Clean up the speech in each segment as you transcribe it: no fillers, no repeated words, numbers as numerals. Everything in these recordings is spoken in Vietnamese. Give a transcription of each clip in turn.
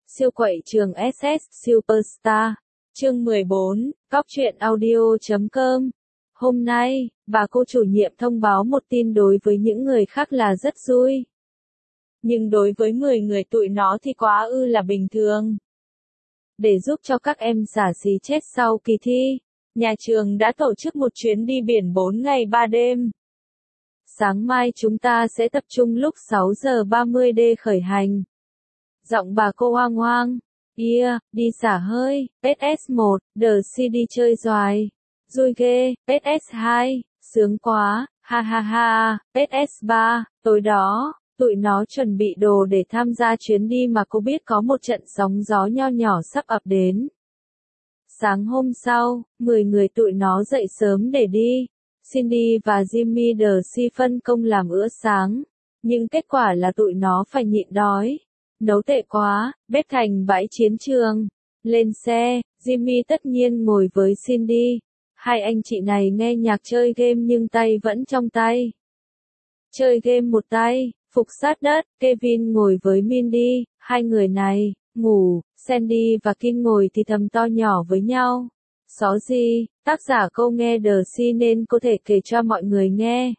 Siêu quậy trường SS Superstar. Chương 14, Cóc truyện audio.com. Hôm nay, bà cô chủ nhiệm thông báo một tin đối với những người khác là rất vui. Nhưng đối với 10 người tụi nó thì quá là bình thường. Để giúp cho các em xả xí chết sau kỳ thi, nhà trường đã tổ chức một chuyến đi biển 4 ngày 3 đêm. Sáng mai chúng ta sẽ tập trung lúc 6 giờ 30 để khởi hành. Giọng bà cô hoang hoang. Đi xả hơi. SS1, The CD chơi doài. Vui ghê. SS2, sướng quá. Ha ha ha. SS3, tối đó, tụi nó chuẩn bị đồ để tham gia chuyến đi mà cô biết có một trận sóng gió nho nhỏ sắp ập đến. Sáng hôm sau, 10 người tụi nó dậy sớm để đi. Cindy và Jimmy The phân công làm bữa sáng. Nhưng kết quả là tụi nó phải nhịn đói. Nấu tệ quá, bếp thành bãi chiến trường. Lên xe, Jimmy tất nhiên ngồi với Cindy. Hai anh chị này nghe nhạc chơi game nhưng tay vẫn trong tay. Chơi game một tay, phục sát đất, Kevin ngồi với Mindy, hai người này, ngủ, Sandy và Kim ngồi thì thầm to nhỏ với nhau. Xó gì, tác giả câu nghe The nên có thể kể cho mọi người nghe.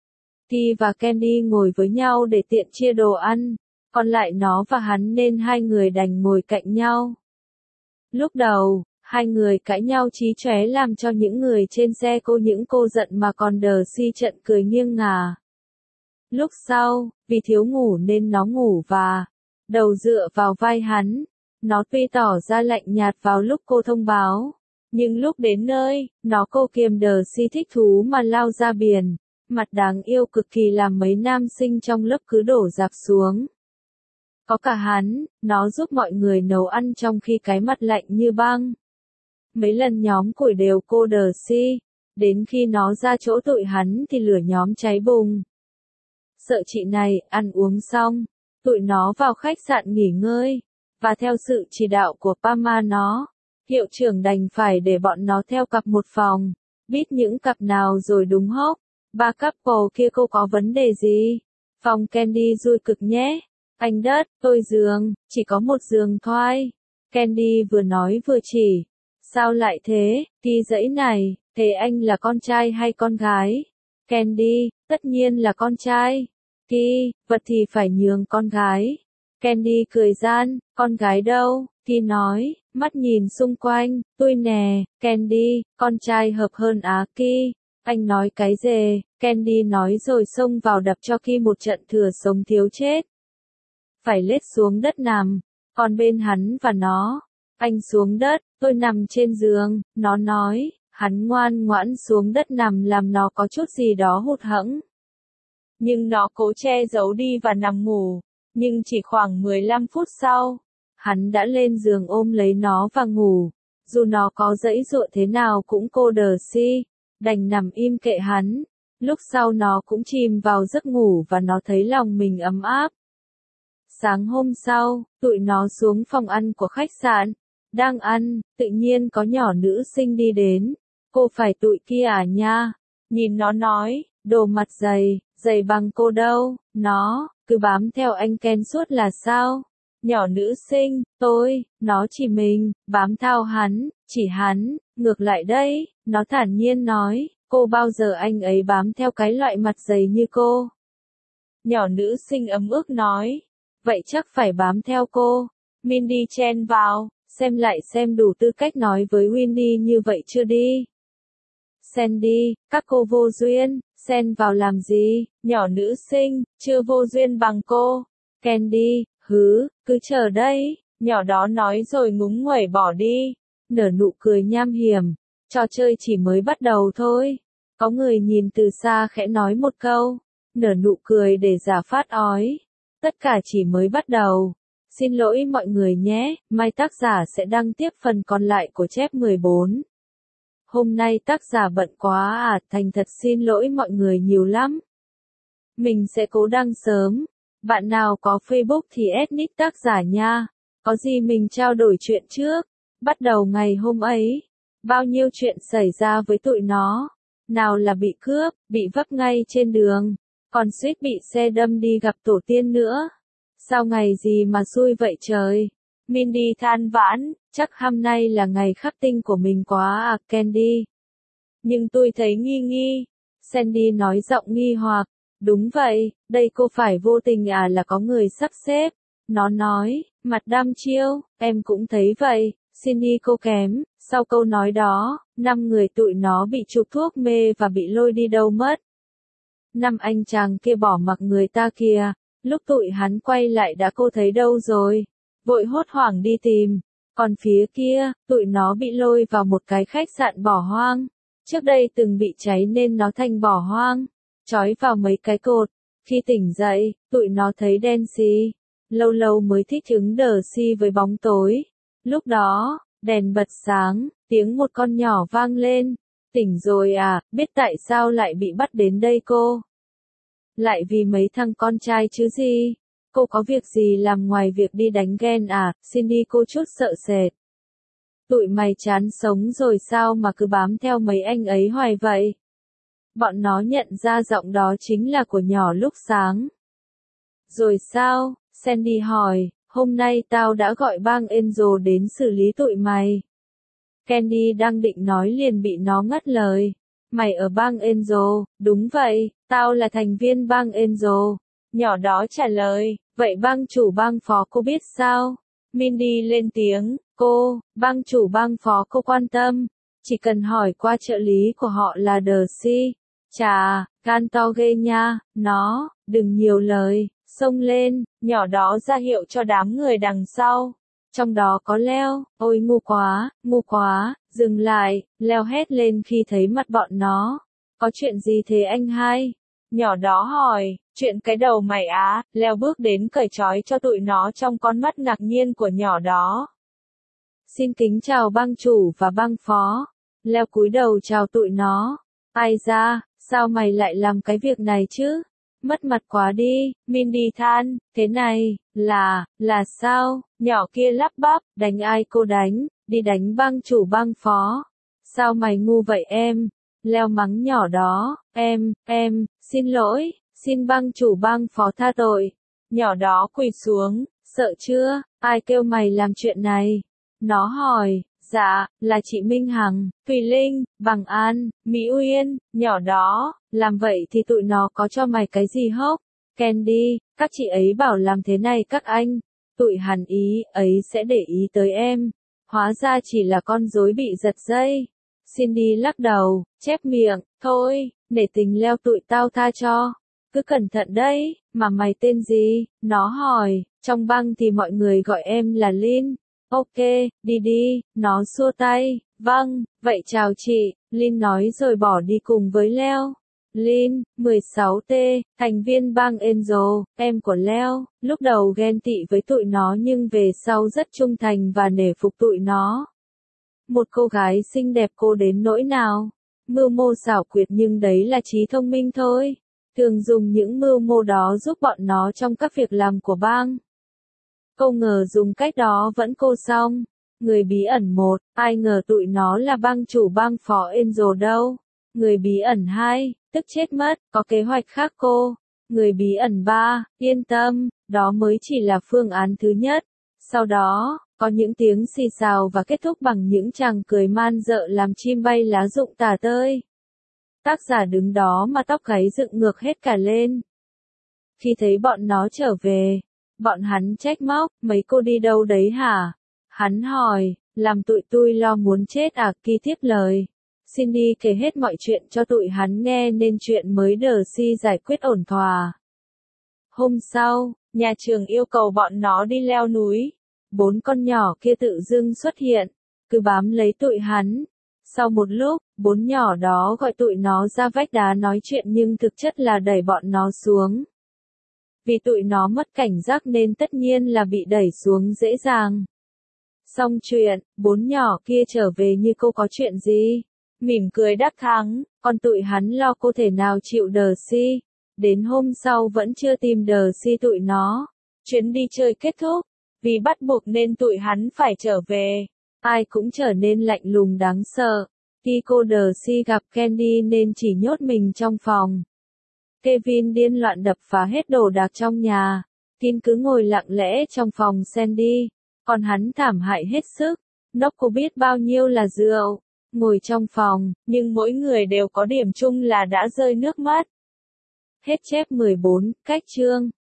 Ki và Candy ngồi với nhau để tiện chia đồ ăn. Còn lại nó và hắn nên hai người đành ngồi cạnh nhau. Lúc đầu, hai người cãi nhau chí chóe làm cho những người trên xe những cô giận mà còn The trận cười nghiêng ngả. Lúc sau, vì thiếu ngủ nên nó ngủ và đầu dựa vào vai hắn. Nó tuy tỏ ra lạnh nhạt vào lúc cô thông báo, nhưng lúc đến nơi, nó kiềm The thích thú mà lao ra biển. Mặt đáng yêu cực kỳ làm mấy nam sinh trong lớp cứ đổ rạp xuống. Có cả hắn, nó giúp mọi người nấu ăn trong khi cái mặt lạnh như băng. Mấy lần nhóm củi đều cô The đến khi nó ra chỗ tụi hắn thì lửa nhóm cháy bùng. Sợ chị này, ăn uống xong, tụi nó vào khách sạn nghỉ ngơi, và theo sự chỉ đạo của Pama hiệu trưởng đành phải để bọn nó theo cặp một phòng, biết những cặp nào rồi đúng hốc. 3 couple kia cô có vấn đề gì? Phòng Candy vui cực nhé. Anh đất, tôi giường, chỉ có một giường thôi. Candy vừa nói vừa chỉ. Sao lại thế, Ki dãy này, thế anh là con trai hay con gái? Candy, tất nhiên là con trai. Ki, vật thì phải nhường con gái. Candy cười gian, con gái đâu? Ki nói, mắt nhìn xung quanh, tôi nè, Candy, con trai hợp hơn á Ki. Anh nói cái gì? Candy nói rồi xông vào đập cho Ki một trận thừa sống thiếu chết. Phải lết xuống đất nằm, còn bên hắn và nó. Anh xuống đất, tôi nằm trên giường, nó nói, hắn ngoan ngoãn xuống đất nằm làm nó có chút gì đó hụt hẫng. Nhưng nó cố che giấu đi và nằm ngủ, nhưng chỉ khoảng 15 phút sau, hắn đã lên giường ôm lấy nó và ngủ. Dù nó có giãy giụa thế nào cũng cô The đành nằm im kệ hắn. Lúc sau nó cũng chìm vào giấc ngủ và nó thấy lòng mình ấm áp. Sáng hôm sau, tụi nó xuống phòng ăn của khách sạn. Đang ăn, tự nhiên có nhỏ nữ sinh đi đến. Cô phải tụi kia à nha? Nhìn nó nói, đồ mặt dày, dày bằng cô đâu, nó, cứ bám theo anh Ken suốt là sao? Nhỏ nữ sinh, nó chỉ mình, bám theo hắn, chỉ hắn, ngược lại đây, nó thản nhiên nói, cô bao giờ anh ấy bám theo cái loại mặt dày như cô? Nhỏ nữ sinh ấm ức nói. Vậy chắc phải bám theo cô. Mindy chen vào, xem lại xem đủ tư cách nói với Windy như vậy chưa đi. Sandy, các cô vô duyên, xen vào làm gì? Nhỏ nữ sinh, chưa vô duyên bằng cô. Candy, cứ chờ đây. Nhỏ đó nói rồi ngúng nguẩy bỏ đi. Nở nụ cười nham hiểm. Trò chơi chỉ mới bắt đầu thôi. Có người nhìn từ xa khẽ nói một câu. Nở nụ cười để giả phát ói. Tất cả chỉ mới bắt đầu. Xin lỗi mọi người nhé, mai tác giả sẽ đăng tiếp phần còn lại của chép 14. Hôm nay tác giả bận quá thành thật xin lỗi mọi người nhiều lắm. Mình sẽ cố đăng sớm. Bạn nào có Facebook thì add nick tác giả nha. Có gì mình trao đổi chuyện trước. Bắt đầu ngày hôm ấy. Bao nhiêu chuyện xảy ra với tụi nó. Nào là bị cướp, bị vấp ngay trên đường. Còn suýt bị xe đâm đi gặp tổ tiên nữa. Sao ngày gì mà xui vậy trời? Mindy than vãn, chắc hôm nay là ngày khắc tinh của mình quá à Candy. Nhưng tôi thấy nghi nghi. Sandy nói giọng nghi hoặc. Đúng vậy, đây cô phải vô tình à là có người sắp xếp. Nó nói, mặt đăm chiêu, em cũng thấy vậy. Cindy cô kém, sau câu nói đó, 5 người tụi nó bị chụp thuốc mê và bị lôi đi đâu mất. 5 anh chàng kia bỏ mặc người ta kìa, lúc tụi hắn quay lại đã cô thấy đâu rồi, vội hốt hoảng đi tìm, còn phía kia, tụi nó bị lôi vào một cái khách sạn bỏ hoang, trước đây từng bị cháy nên nó thành bỏ hoang, trói vào mấy cái cột, khi tỉnh dậy, tụi nó thấy đen xì, lâu lâu mới thích ứng đờ si với bóng tối, lúc đó, đèn bật sáng, tiếng một con nhỏ vang lên. Tỉnh rồi à, biết tại sao lại bị bắt đến đây cô? Lại vì mấy thằng con trai chứ gì? Cô có việc gì làm ngoài việc đi đánh ghen à? Cindy cô chút sợ sệt. Tụi mày chán sống rồi sao mà cứ bám theo mấy anh ấy hoài vậy? Bọn nó nhận ra giọng đó chính là của nhỏ lúc sáng. Rồi sao? Sandy hỏi, hôm nay tao đã gọi bang Angel đến xử lý tụi mày. Candy đang định nói liền bị nó ngắt lời. Mày ở bang Angel, đúng vậy, tao là thành viên bang Angel. Nhỏ đó trả lời, vậy bang chủ bang phó cô biết sao? Mindy lên tiếng, cô, bang chủ bang phó cô quan tâm. Chỉ cần hỏi qua trợ lý của họ là Darcy. Chà, gan to ghê nha, nó, đừng nhiều lời, xông lên, nhỏ đó ra hiệu cho đám người đằng sau. Trong đó có Leo, ôi ngu quá, dừng lại, Leo hét lên khi thấy mặt bọn nó. Có chuyện gì thế anh hai? Nhỏ đó hỏi, chuyện cái đầu mày á, Leo bước đến cởi trói cho tụi nó trong con mắt ngạc nhiên của nhỏ đó. Xin kính chào bang chủ và bang phó. Leo cúi đầu chào tụi nó. Ai ra, sao mày lại làm cái việc này chứ? Mất mặt quá đi, Mindy than, thế này, là sao? Nhỏ kia lắp bắp, đánh ai cô đánh, đi đánh bang chủ bang phó. Sao mày ngu vậy em? Leo mắng nhỏ đó, em, xin lỗi, xin bang chủ bang phó tha tội. Nhỏ đó quỳ xuống, sợ chưa, ai kêu mày làm chuyện này? Nó hỏi, dạ, là chị Minh Hằng, Thùy Linh, Bằng An, Mỹ Uyên, nhỏ đó, làm vậy thì tụi nó có cho mày cái gì hốc? Candy, các chị ấy bảo làm thế này các anh, tụi hắn ý ấy sẽ để ý tới em. Hóa ra chỉ là con rối bị giật dây. Cindy lắc đầu, chép miệng, thôi, nể tình Leo tụi tao tha cho. Cứ cẩn thận đấy, mà mày tên gì? Nó hỏi, trong bang thì mọi người gọi em là Lin. Ok, đi, nó xua tay, vâng, vậy chào chị, Lin nói rồi bỏ đi cùng với Leo. Lin, 16T, thành viên bang Angel, em của Leo, lúc đầu ghen tị với tụi nó nhưng về sau rất trung thành và nể phục tụi nó. Một cô gái xinh đẹp cô đến nỗi nào, mưu mô xảo quyệt nhưng đấy là trí thông minh thôi, thường dùng những mưu mô đó giúp bọn nó trong các việc làm của bang. Cô ngờ dùng cách đó vẫn cô xong. Người bí ẩn 1, ai ngờ tụi nó là bang chủ bang phó Angel đâu. Người bí ẩn 2, tức chết mất, có kế hoạch khác cô. Người bí ẩn 3, yên tâm, đó mới chỉ là phương án thứ nhất. Sau đó, có những tiếng xì xào và kết thúc bằng những chàng cười man dợ làm chim bay lá rụng tả tơi. Tác giả đứng đó mà tóc gáy dựng ngược hết cả lên. Khi thấy bọn nó trở về, bọn hắn trách móc, mấy cô đi đâu đấy hả? Hắn hỏi, làm tụi tôi lo muốn chết à? Kỳ tiếp lời. Cindy kể hết mọi chuyện cho tụi hắn nghe nên chuyện mới Darcy giải quyết ổn thỏa. Hôm sau, nhà trường yêu cầu bọn nó đi leo núi. 4 con nhỏ kia tự dưng xuất hiện, cứ bám lấy tụi hắn. Sau một lúc, 4 nhỏ đó gọi tụi nó ra vách đá nói chuyện nhưng thực chất là đẩy bọn nó xuống. Vì tụi nó mất cảnh giác nên tất nhiên là bị đẩy xuống dễ dàng. Xong chuyện, 4 nhỏ kia trở về như cô có chuyện gì. Mỉm cười đắc thắng, còn tụi hắn lo cô thể nào chịu Darcy. Đến hôm sau vẫn chưa tìm Darcy tụi nó. Chuyến đi chơi kết thúc, vì bắt buộc nên tụi hắn phải trở về. Ai cũng trở nên lạnh lùng đáng sợ. Khi cô Darcy gặp Candy nên chỉ nhốt mình trong phòng. Kevin điên loạn đập phá hết đồ đạc trong nhà. Tin cứ ngồi lặng lẽ trong phòng Sandy. Còn hắn thảm hại hết sức. Nó có biết bao nhiêu là rượu. Ngồi trong phòng, nhưng mỗi người đều có điểm chung là đã rơi nước mắt. Hết chép 14, cách chương.